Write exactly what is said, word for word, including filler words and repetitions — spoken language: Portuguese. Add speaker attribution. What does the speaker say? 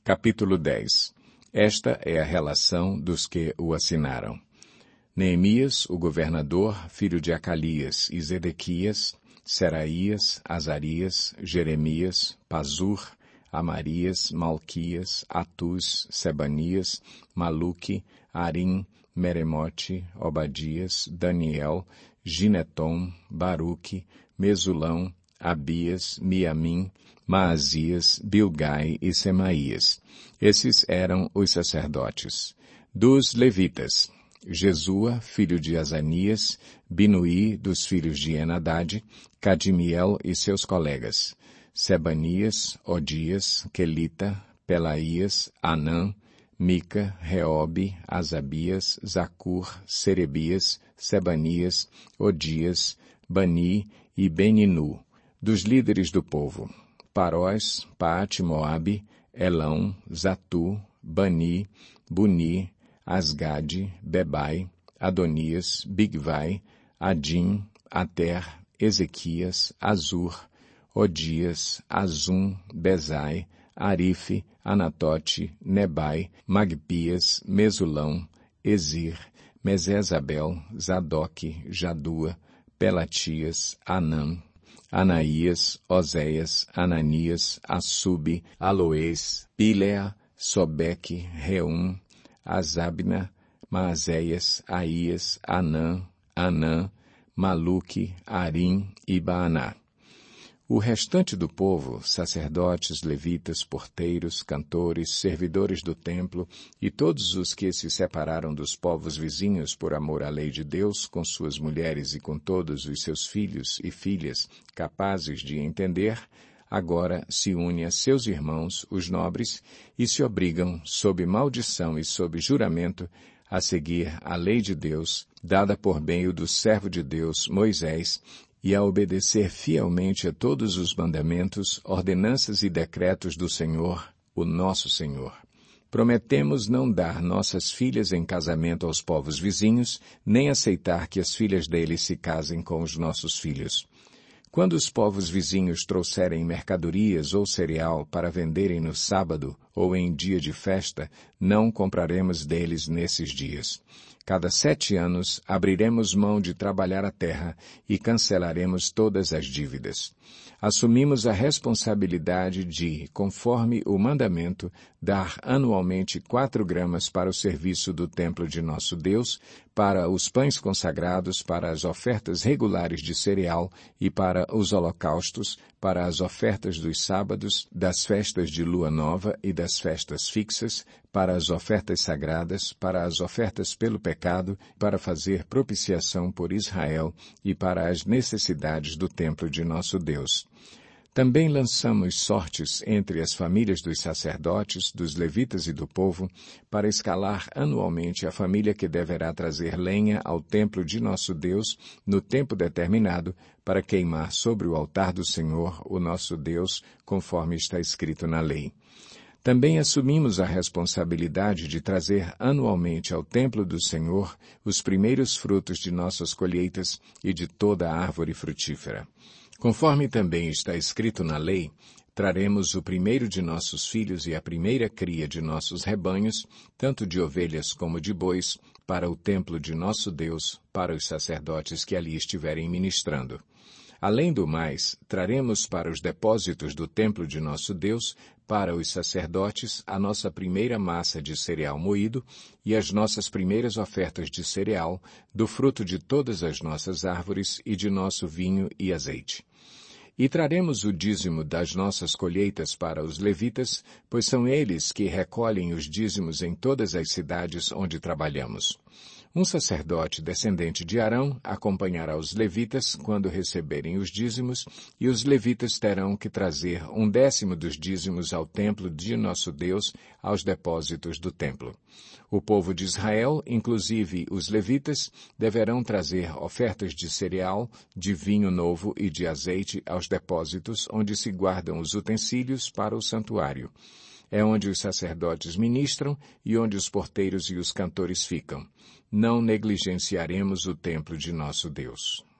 Speaker 1: Capítulo dez. Esta é a relação dos que o assinaram. Neemias, o governador, filho de Acalias, e Zedequias, Seraías, Azarias, Jeremias, Pazur, Amarias, Malquias, Atuz, Sebanias, Maluque, Arim, Meremote, Obadias, Daniel, Ginetom, Baruque, Mesulão, Abias, Miamim, Maazias, Bilgai e Semaías. Esses eram os sacerdotes. Dos levitas, Jesua, filho de Azanias, Binuí, dos filhos de Enadade, Cadimiel e seus colegas, Sebanias, Odias, Quelita, Pelaías, Anã, Mica, Reobe, Asabias, Zacur, Serebias, Sebanias, Odias, Bani e Beninu, dos líderes do povo, Parós, Paate, Moabe, Elão, Zatu, Bani, Buni, Asgade, Bebai, Adonias, Bigvai, Adim, Ater, Ezequias, Azur, Odias, Azum, Bezai, Arife, Anatote, Nebai, Magpias, Mesulão, Ezir, Mesesabel, Zadok, Jadua, Pelatias, Anã, Anaías, Oséias, Ananias, Assube, Aloês, Pilea, Sobeque, Reum, Azabna, Maazéias, Aías, Anã, Anã, Maluque, Arim e Baaná. O restante do povo, sacerdotes, levitas, porteiros, cantores, servidores do templo e todos os que se separaram dos povos vizinhos por amor à lei de Deus, com suas mulheres e com todos os seus filhos e filhas capazes de entender, agora se une a seus irmãos, os nobres, e se obrigam, sob maldição e sob juramento, a seguir a lei de Deus, dada por meio do servo de Deus, Moisés, e a obedecer fielmente a todos os mandamentos, ordenanças e decretos do Senhor, o nosso Senhor. Prometemos não dar nossas filhas em casamento aos povos vizinhos, nem aceitar que as filhas deles se casem com os nossos filhos. Quando os povos vizinhos trouxerem mercadorias ou cereal para venderem no sábado ou em dia de festa, não compraremos deles nesses dias. Cada sete anos abriremos mão de trabalhar a terra e cancelaremos todas as dívidas. Assumimos a responsabilidade de, conforme o mandamento, dar anualmente quatro gramas para o serviço do templo de nosso Deus, para os pães consagrados, para as ofertas regulares de cereal e para os holocaustos, para as ofertas dos sábados, das festas de lua nova e das festas fixas, para as ofertas sagradas, para as ofertas pelo pecado, para fazer propiciação por Israel e para as necessidades do templo de nosso Deus. Também lançamos sortes entre as famílias dos sacerdotes, dos levitas e do povo, para escalar anualmente a família que deverá trazer lenha ao templo de nosso Deus no tempo determinado, para queimar sobre o altar do Senhor, o nosso Deus, conforme está escrito na lei. Também assumimos a responsabilidade de trazer anualmente ao templo do Senhor os primeiros frutos de nossas colheitas e de toda a árvore frutífera. Conforme também está escrito na lei, traremos o primeiro de nossos filhos e a primeira cria de nossos rebanhos, tanto de ovelhas como de bois, para o templo de nosso Deus, para os sacerdotes que ali estiverem ministrando. Além do mais, traremos para os depósitos do templo de nosso Deus, para os sacerdotes, a nossa primeira massa de cereal moído e as nossas primeiras ofertas de cereal, do fruto de todas as nossas árvores e de nosso vinho e azeite. E traremos o dízimo das nossas colheitas para os levitas, pois são eles que recolhem os dízimos em todas as cidades onde trabalhamos. Um sacerdote descendente de Arão acompanhará os levitas quando receberem os dízimos, e os levitas terão que trazer um décimo dos dízimos ao templo de nosso Deus, aos depósitos do templo. O povo de Israel, inclusive os levitas, deverão trazer ofertas de cereal, de vinho novo e de azeite aos depósitos onde se guardam os utensílios para o santuário. É onde os sacerdotes ministram e onde os porteiros e os cantores ficam. Não negligenciaremos o templo de nosso Deus.